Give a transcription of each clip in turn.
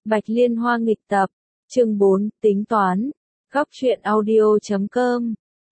Bạch Liên Hoa nghịch tập, chương 4, tính toán, góc truyện audio.com,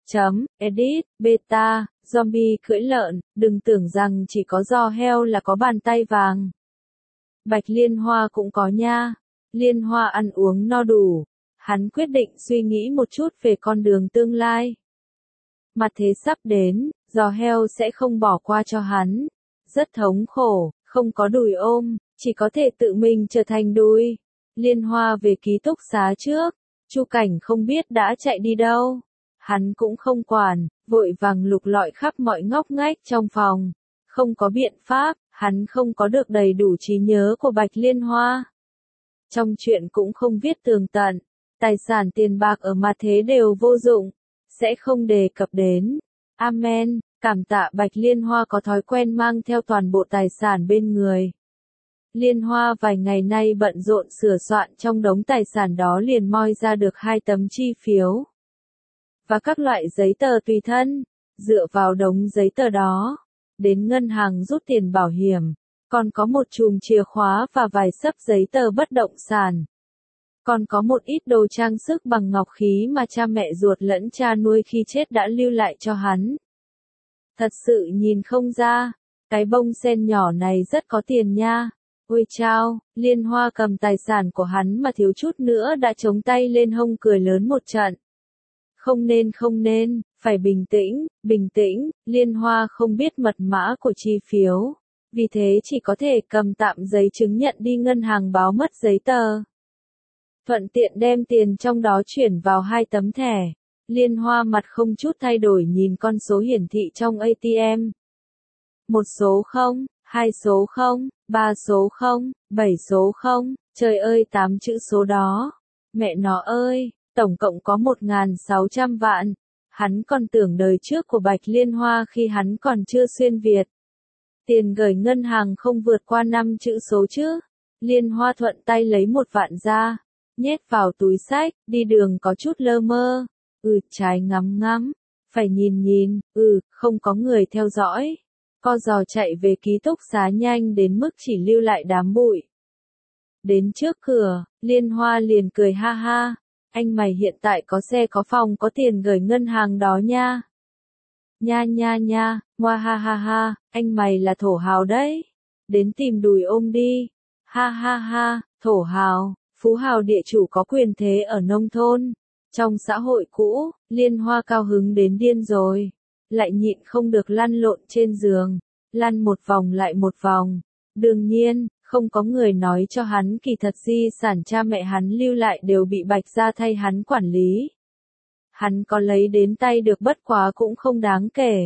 edit, beta, zombie cưỡi lợn, đừng tưởng rằng chỉ có giò heo là có bàn tay vàng. Bạch Liên Hoa cũng có nha. Liên Hoa ăn uống no đủ, hắn quyết định suy nghĩ một chút về con đường tương lai. Mặt thế sắp đến, giò heo sẽ không bỏ qua cho hắn. Rất thống khổ, không có đùi ôm, chỉ có thể tự mình trở thành đùi. Liên Hoa về ký túc xá trước, Chu Cảnh không biết đã chạy đi đâu. Hắn cũng không quản, vội vàng lục lọi khắp mọi ngóc ngách trong phòng. Không có biện pháp, hắn không có được đầy đủ trí nhớ của Bạch Liên Hoa. Trong chuyện cũng không viết tường tận, tài sản tiền bạc ở mặt thế đều vô dụng, sẽ không đề cập đến. Amen, cảm tạ Bạch Liên Hoa có thói quen mang theo toàn bộ tài sản bên người. Liên Hoa vài ngày nay bận rộn sửa soạn trong đống tài sản đó liền moi ra được 2 tấm chi phiếu. Và các loại giấy tờ tùy thân, dựa vào đống giấy tờ đó, đến ngân hàng rút tiền bảo hiểm, còn có một chùm chìa khóa và vài xấp giấy tờ bất động sản. Còn có một ít đồ trang sức bằng ngọc khí mà cha mẹ ruột lẫn cha nuôi khi chết đã lưu lại cho hắn. Thật sự nhìn không ra, cái bông sen nhỏ này rất có tiền nha. Ôi chao, Liên Hoa cầm tài sản của hắn mà thiếu chút nữa đã chống tay lên hông cười lớn một trận. Không nên, phải bình tĩnh, Liên Hoa không biết mật mã của chi phiếu, vì thế chỉ có thể cầm tạm giấy chứng nhận đi ngân hàng báo mất giấy tờ. Thuận tiện đem tiền trong đó chuyển vào 2 tấm thẻ. Liên Hoa mặt không chút thay đổi nhìn con số hiển thị trong ATM. 1 số 0, 2 số 0, 3 số 0, 7 số 0, trời ơi 8 chữ số đó. Mẹ nó ơi, tổng cộng có 1.600 vạn. Hắn còn tưởng đời trước của Bạch Liên Hoa khi hắn còn chưa xuyên Việt. Tiền gửi ngân hàng không vượt qua 5 chữ số chứ. Liên Hoa thuận tay lấy 1 vạn ra, nhét vào túi xách, đi đường có chút lơ mơ. Trái ngắm ngắm, phải nhìn, không có người theo dõi. Co giò chạy về ký túc xá nhanh đến mức chỉ lưu lại đám bụi. Đến trước cửa, Liên Hoa liền cười ha ha. Anh mày hiện tại có xe có phòng có tiền gửi ngân hàng đó nha. Nha, ngoa ha ha, anh mày là thổ hào đấy. Đến tìm đùi ôm đi. Ha, thổ hào, phú hào địa chủ có quyền thế ở nông thôn. Trong xã hội cũ, Liên Hoa cao hứng đến điên rồi. Lại nhịn không được lăn lộn trên giường, lăn một vòng lại một vòng. Đương nhiên, không có người nói cho hắn kỳ thật di sản cha mẹ hắn lưu lại đều bị Bạch gia thay hắn quản lý. Hắn có lấy đến tay được bất quá cũng không đáng kể.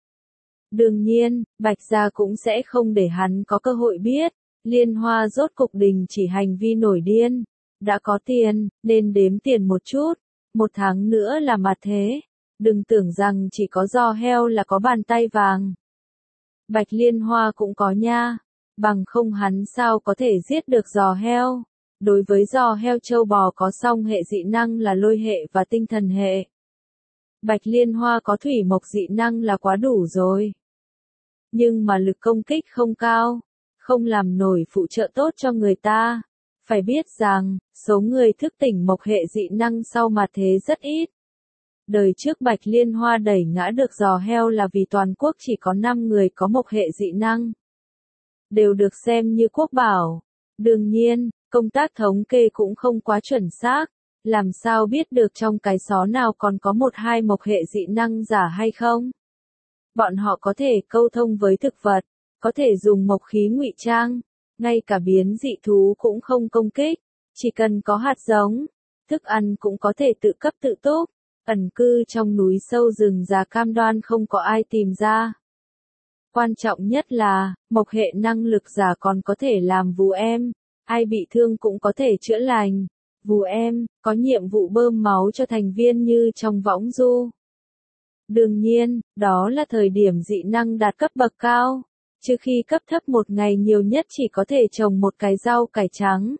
Đương nhiên, Bạch gia cũng sẽ không để hắn có cơ hội biết. Liên Hoa rốt cục đình chỉ hành vi nổi điên. Đã có tiền, nên đếm tiền một chút. 1 tháng nữa là mặt thế. Đừng tưởng rằng chỉ có giò heo là có bàn tay vàng. Bạch Liên Hoa cũng có nha. Bằng không hắn sao có thể giết được giò heo. Đối với giò heo trâu bò có song hệ dị năng là lôi hệ và tinh thần hệ. Bạch Liên Hoa có thủy mộc dị năng là quá đủ rồi. Nhưng mà lực công kích không cao, không làm nổi phụ trợ tốt cho người ta. Phải biết rằng, số người thức tỉnh mộc hệ dị năng sau mặt thế rất ít. Đời trước Bạch Liên Hoa đẩy ngã được giò heo là vì toàn quốc chỉ có 5 người có mộc hệ dị năng. Đều được xem như quốc bảo. Đương nhiên, công tác thống kê cũng không quá chuẩn xác. Làm sao biết được trong cái xó nào còn có 1-2 mộc hệ dị năng giả hay không? Bọn họ có thể câu thông với thực vật, có thể dùng mộc khí ngụy trang, ngay cả biến dị thú cũng không công kích, chỉ cần có hạt giống, thức ăn cũng có thể tự cấp tự túc, ẩn cư trong núi sâu rừng già cam đoan không có ai tìm ra. Quan trọng nhất là, mộc hệ năng lực giả còn có thể làm vú em, ai bị thương cũng có thể chữa lành. Vú em, có nhiệm vụ bơm máu cho thành viên như trong võng du. Đương nhiên, đó là thời điểm dị năng đạt cấp bậc cao, trừ khi cấp thấp một ngày nhiều nhất chỉ có thể trồng một cái rau cải trắng.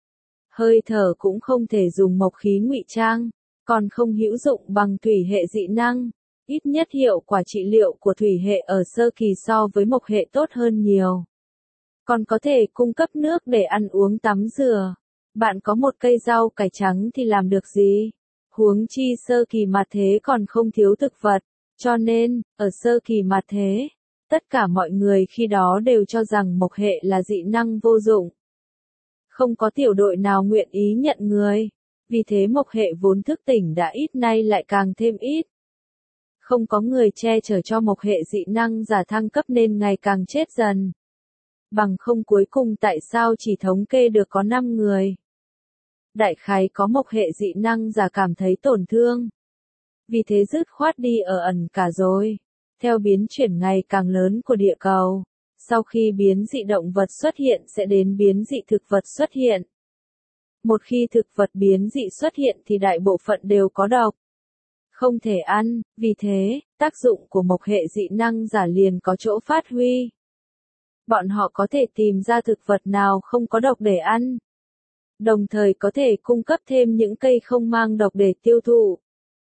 Hơi thở cũng không thể dùng mộc khí ngụy trang, còn không hữu dụng bằng thủy hệ dị năng. Ít nhất hiệu quả trị liệu của thủy hệ ở sơ kỳ so với mộc hệ tốt hơn nhiều. Còn có thể cung cấp nước để ăn uống tắm rửa. Bạn có một cây rau cải trắng thì làm được gì? Huống chi sơ kỳ mạt thế còn không thiếu thực vật, cho nên, ở sơ kỳ mạt thế, tất cả mọi người khi đó đều cho rằng mộc hệ là dị năng vô dụng. Không có tiểu đội nào nguyện ý nhận người, vì thế mộc hệ vốn thức tỉnh đã ít nay lại càng thêm ít. Không có người che chở cho mộc hệ dị năng giả thăng cấp nên ngày càng chết dần. Bằng không cuối cùng tại sao chỉ thống kê được có 5 người. Đại khái có mộc hệ dị năng giả cảm thấy tổn thương. Vì thế dứt khoát đi ở ẩn cả rồi. Theo biến chuyển ngày càng lớn của địa cầu, sau khi biến dị động vật xuất hiện sẽ đến biến dị thực vật xuất hiện. Một khi thực vật biến dị xuất hiện thì đại bộ phận đều có độc. Không thể ăn, vì thế, tác dụng của mộc hệ dị năng giả liền có chỗ phát huy. Bọn họ có thể tìm ra thực vật nào không có độc để ăn. Đồng thời có thể cung cấp thêm những cây không mang độc để tiêu thụ.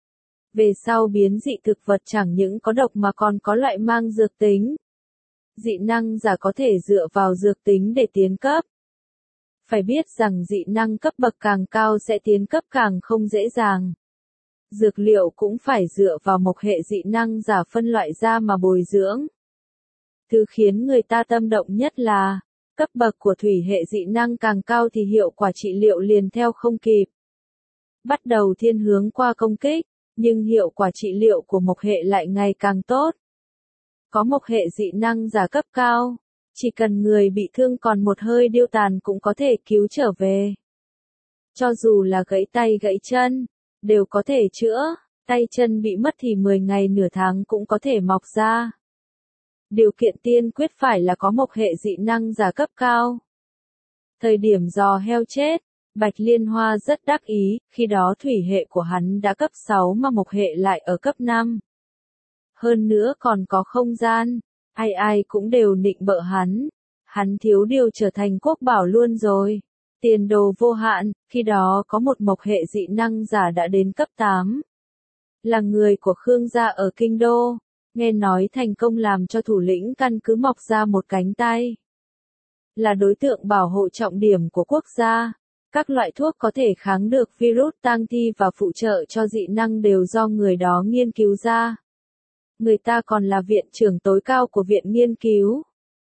Về sau biến dị thực vật chẳng những có độc mà còn có loại mang dược tính. Dị năng giả có thể dựa vào dược tính để tiến cấp. Phải biết rằng dị năng cấp bậc càng cao sẽ tiến cấp càng không dễ dàng. Dược liệu cũng phải dựa vào mộc hệ dị năng giả phân loại ra mà bồi dưỡng. Thứ khiến người ta tâm động nhất là, cấp bậc của thủy hệ dị năng càng cao thì hiệu quả trị liệu liền theo không kịp. Bắt đầu thiên hướng qua công kích, nhưng hiệu quả trị liệu của mộc hệ lại ngày càng tốt. Có mộc hệ dị năng giả cấp cao, chỉ cần người bị thương còn một hơi điêu tàn cũng có thể cứu trở về. Cho dù là gãy tay gãy chân, đều có thể chữa, tay chân bị mất thì 10 ngày nửa tháng cũng có thể mọc ra. Điều kiện tiên quyết phải là có mộc hệ dị năng giả cấp cao. Thời điểm giò heo chết, Bạch Liên Hoa rất đắc ý, khi đó thủy hệ của hắn đã cấp 6 mà mộc hệ lại ở cấp 5. Hơn nữa còn có không gian, ai ai cũng đều nịnh bợ hắn thiếu điều trở thành quốc bảo luôn rồi. Tiền đồ vô hạn, khi đó có một mộc hệ dị năng giả đã đến cấp 8. Là người của Khương gia ở Kinh Đô, nghe nói thành công làm cho thủ lĩnh căn cứ mọc ra một cánh tay. Là đối tượng bảo hộ trọng điểm của quốc gia. Các loại thuốc có thể kháng được virus tang thi và phụ trợ cho dị năng đều do người đó nghiên cứu ra. Người ta còn là viện trưởng tối cao của viện nghiên cứu.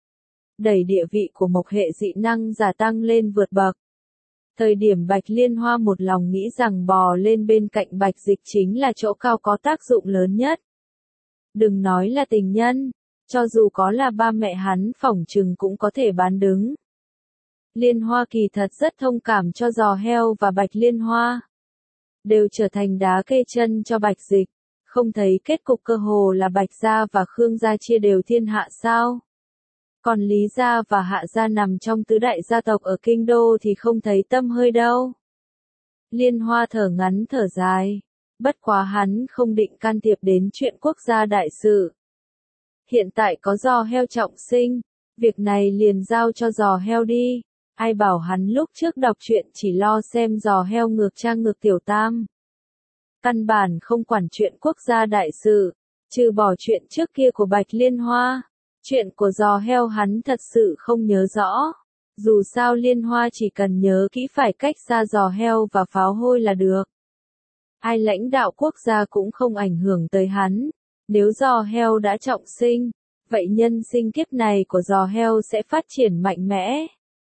Đẩy địa vị của mộc hệ dị năng giả tăng lên vượt bậc. Thời điểm Bạch Liên Hoa một lòng nghĩ rằng bò lên bên cạnh Bạch Dịch chính là chỗ cao có tác dụng lớn nhất. Đừng nói là tình nhân, cho dù có là ba mẹ hắn phỏng chừng cũng có thể bán đứng. Liên Hoa kỳ thật rất thông cảm cho giò heo và Bạch Liên Hoa. Đều trở thành đá kê chân cho Bạch Dịch. Không thấy kết cục cơ hồ là Bạch gia và Khương gia chia đều thiên hạ sao? Còn Lý gia và Hạ gia nằm trong tứ đại gia tộc ở Kinh Đô thì không thấy tâm hơi đâu. Liên Hoa thở ngắn thở dài. Bất quá hắn không định can thiệp đến chuyện quốc gia đại sự. Hiện tại có giò heo trọng sinh, việc này liền giao cho giò heo đi. Ai bảo hắn lúc trước đọc truyện chỉ lo xem giò heo ngược trang ngược tiểu tam. Căn bản không quản chuyện quốc gia đại sự, trừ bỏ chuyện trước kia của Bạch Liên Hoa. Chuyện của giò heo hắn thật sự không nhớ rõ. Dù sao Liên Hoa chỉ cần nhớ kỹ phải cách xa giò heo và pháo hôi là được. Ai lãnh đạo quốc gia cũng không ảnh hưởng tới hắn. Nếu giò heo đã trọng sinh, vậy nhân sinh kiếp này của giò heo sẽ phát triển mạnh mẽ.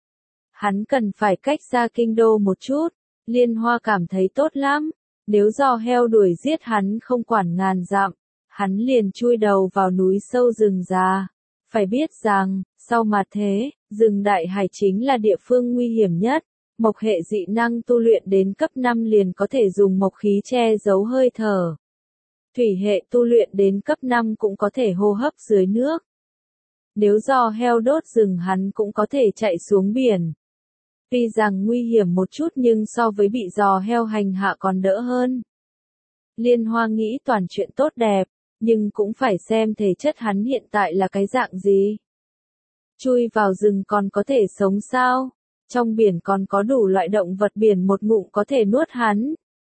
Hắn cần phải cách xa Kinh Đô một chút. Liên Hoa cảm thấy tốt lắm. Nếu giò heo đuổi giết hắn không quản ngàn dặm, hắn liền chui đầu vào núi sâu rừng già. Phải biết rằng, sau mặt thế, rừng Đại Hải chính là địa phương nguy hiểm nhất. Mộc hệ dị năng tu luyện đến cấp 5 liền có thể dùng mộc khí che giấu hơi thở. Thủy hệ tu luyện đến cấp 5 cũng có thể hô hấp dưới nước. Nếu giò heo đốt rừng hắn cũng có thể chạy xuống biển. Tuy rằng nguy hiểm một chút nhưng so với bị giò heo hành hạ còn đỡ hơn. Liên Hoa nghĩ toàn chuyện tốt đẹp, nhưng cũng phải xem thể chất hắn hiện tại là cái dạng gì. Chui vào rừng còn có thể sống sao? Trong biển còn có đủ loại động vật biển một ngụm có thể nuốt hắn.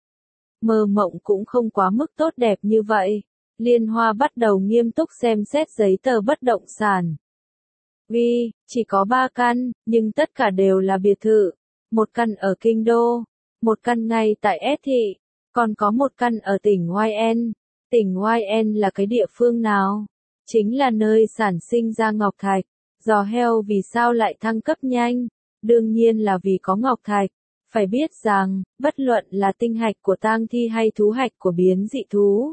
Mơ mộng cũng không quá mức tốt đẹp như vậy. Liên Hoa bắt đầu nghiêm túc xem xét giấy tờ bất động sản. Chỉ có 3 căn, nhưng tất cả đều là biệt thự. một căn ở Kinh Đô, một căn ngay tại S thị, còn có một căn ở tỉnh YN. Tỉnh YN là cái địa phương nào? Chính là nơi sản sinh ra ngọc thạch. Giò heo vì sao lại thăng cấp nhanh? Đương nhiên là vì có ngọc thạch. Phải biết rằng, bất luận là tinh hạch của tang thi hay thú hạch của biến dị thú,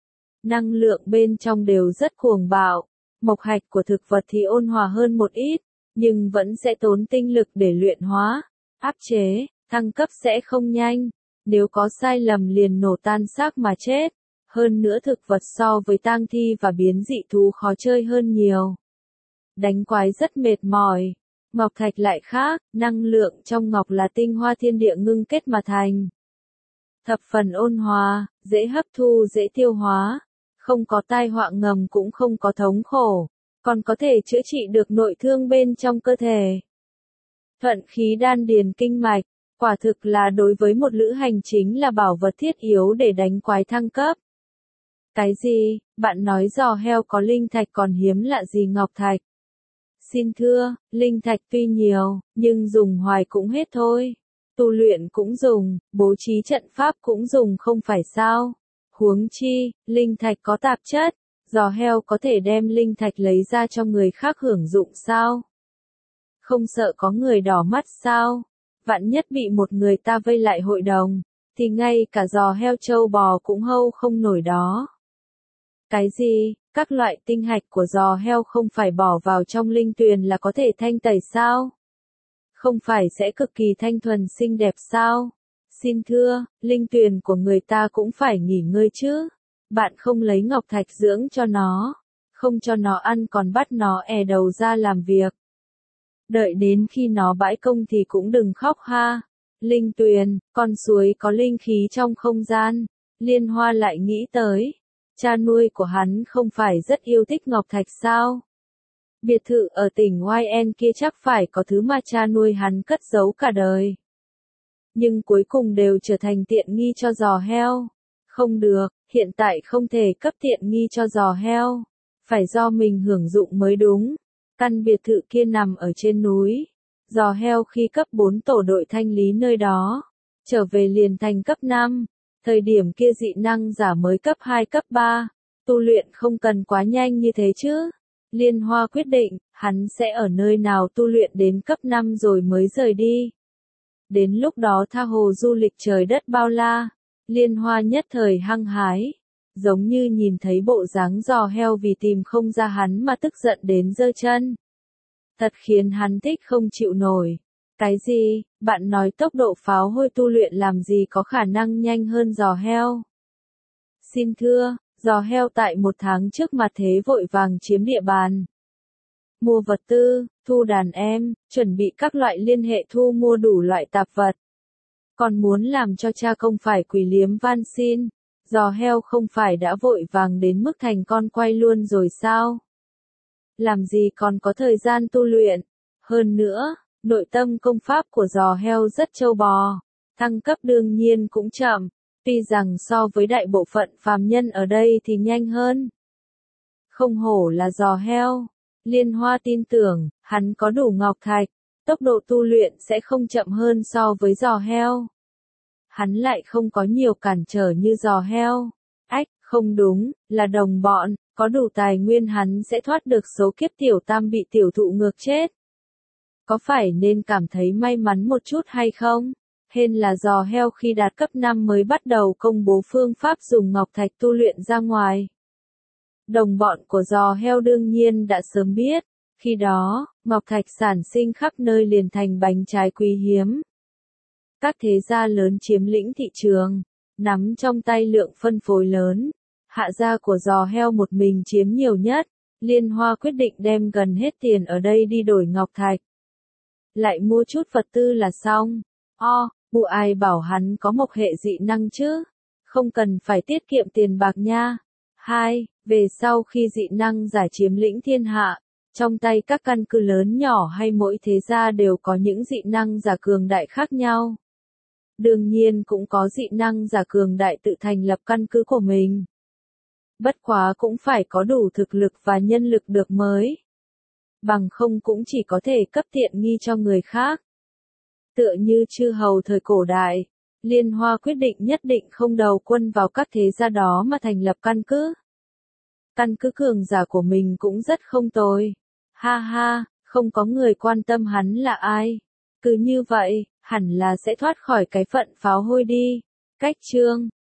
năng lượng bên trong đều rất cuồng bạo. Mộc hạch của thực vật thì ôn hòa hơn một ít, nhưng vẫn sẽ tốn tinh lực để luyện hóa, áp chế, thăng cấp sẽ không nhanh. Nếu có sai lầm liền nổ tan xác mà chết. Hơn nữa thực vật so với tang thi và biến dị thú khó chơi hơn nhiều. Đánh quái rất mệt mỏi. Ngọc thạch lại khác, năng lượng trong ngọc là tinh hoa thiên địa ngưng kết mà thành. Thập phần ôn hòa, dễ hấp thu dễ tiêu hóa, không có tai họa ngầm cũng không có thống khổ, còn có thể chữa trị được nội thương bên trong cơ thể. Thuận khí đan điền kinh mạch, quả thực là đối với một lữ hành chính là bảo vật thiết yếu để đánh quái thăng cấp. Cái gì, bạn nói giò heo có linh thạch còn hiếm lạ gì ngọc thạch? Xin thưa, linh thạch tuy nhiều, nhưng dùng hoài cũng hết thôi. Tu luyện cũng dùng, bố trí trận pháp cũng dùng không phải sao. Huống chi, linh thạch có tạp chất, giò heo có thể đem linh thạch lấy ra cho người khác hưởng dụng sao? Không sợ có người đỏ mắt sao? Vạn nhất bị một người ta vây lại hội đồng, thì ngay cả giò heo trâu bò cũng hâu không nổi đó. Cái gì, các loại tinh hạch của giò heo không phải bỏ vào trong linh tuyền là có thể thanh tẩy sao? Không phải sẽ cực kỳ thanh thuần xinh đẹp sao? Xin thưa, linh tuyền của người ta cũng phải nghỉ ngơi chứ. Bạn không lấy ngọc thạch dưỡng cho nó, không cho nó ăn còn bắt nó đầu ra làm việc. Đợi đến khi nó bãi công thì cũng đừng khóc ha. Linh tuyền, con suối có linh khí trong không gian. Liên Hoa lại nghĩ tới. Cha nuôi của hắn không phải rất yêu thích ngọc thạch sao? Biệt thự ở tỉnh YN kia chắc phải có thứ mà cha nuôi hắn cất giấu cả đời. Nhưng cuối cùng đều trở thành tiện nghi cho giò heo. Không được, hiện tại không thể cấp tiện nghi cho giò heo. Phải do mình hưởng dụng mới đúng. Căn biệt thự kia nằm ở trên núi. Giò heo khi cấp 4 tổ đội thanh lý nơi đó. Trở về liền thành cấp 5. Thời điểm kia dị năng giả mới cấp 2 cấp 3. Tu luyện không cần quá nhanh như thế chứ. Liên Hoa quyết định, hắn sẽ ở nơi nào tu luyện đến cấp 5 rồi mới rời đi. Đến lúc đó tha hồ du lịch trời đất bao la. Liên Hoa nhất thời hăng hái. Giống như nhìn thấy bộ dáng giò heo vì tìm không ra hắn mà tức giận đến giơ chân. Thật khiến hắn thích không chịu nổi. Cái gì, bạn nói tốc độ pháo hôi tu luyện làm gì có khả năng nhanh hơn giò heo? Xin thưa, giò heo tại 1 tháng trước mà thế vội vàng chiếm địa bàn. Mua vật tư, thu đàn em, chuẩn bị các loại liên hệ thu mua đủ loại tạp vật. Còn muốn làm cho cha công phải quỳ liếm van xin. Giò heo không phải đã vội vàng đến mức thành con quay luôn rồi sao? Làm gì còn có thời gian tu luyện? Hơn nữa, nội tâm công pháp của giò heo rất trâu bò. Thăng cấp đương nhiên cũng chậm. Tuy rằng so với đại bộ phận phàm nhân ở đây thì nhanh hơn. Không hổ là giò heo. Liên Hoa tin tưởng, hắn có đủ ngọc thạch. Tốc độ tu luyện sẽ không chậm hơn so với giò heo. Hắn lại không có nhiều cản trở như giò heo. Ách, không đúng, là đồng bọn, có đủ tài nguyên hắn sẽ thoát được số kiếp tiểu tam bị tiểu thụ ngược chết. Có phải nên cảm thấy may mắn một chút hay không? Hên là giò heo khi đạt cấp 5 mới bắt đầu công bố phương pháp dùng ngọc thạch tu luyện ra ngoài. Đồng bọn của giò heo đương nhiên đã sớm biết. Khi đó, ngọc thạch sản sinh khắp nơi liền thành bánh trái quý hiếm. Các thế gia lớn chiếm lĩnh thị trường, nắm trong tay lượng phân phối lớn. Hạ gia của giò heo một mình chiếm nhiều nhất. Liên Hoa quyết định đem gần hết tiền ở đây đi đổi ngọc thạch. Lại mua chút vật tư là xong. Bụ ai bảo hắn có mộc hệ dị năng chứ? Không cần phải tiết kiệm tiền bạc nha. 2. Về sau khi dị năng giả chiếm lĩnh thiên hạ, trong tay các căn cứ lớn nhỏ hay mỗi thế gia đều có những dị năng giả cường đại khác nhau. Đương nhiên cũng có dị năng giả cường đại tự thành lập căn cứ của mình. Bất quá cũng phải có đủ thực lực và nhân lực được mới. Bằng không cũng chỉ có thể cấp tiện nghi cho người khác. tựa như chư hầu thời cổ đại. Liên Hoa quyết định nhất định không đầu quân vào các thế gia đó mà thành lập căn cứ. Căn cứ cường giả của mình cũng rất không tồi. Ha ha, không có người quan tâm hắn là ai. Cứ như vậy, hẳn là sẽ thoát khỏi cái phận pháo hôi đi. Cách chương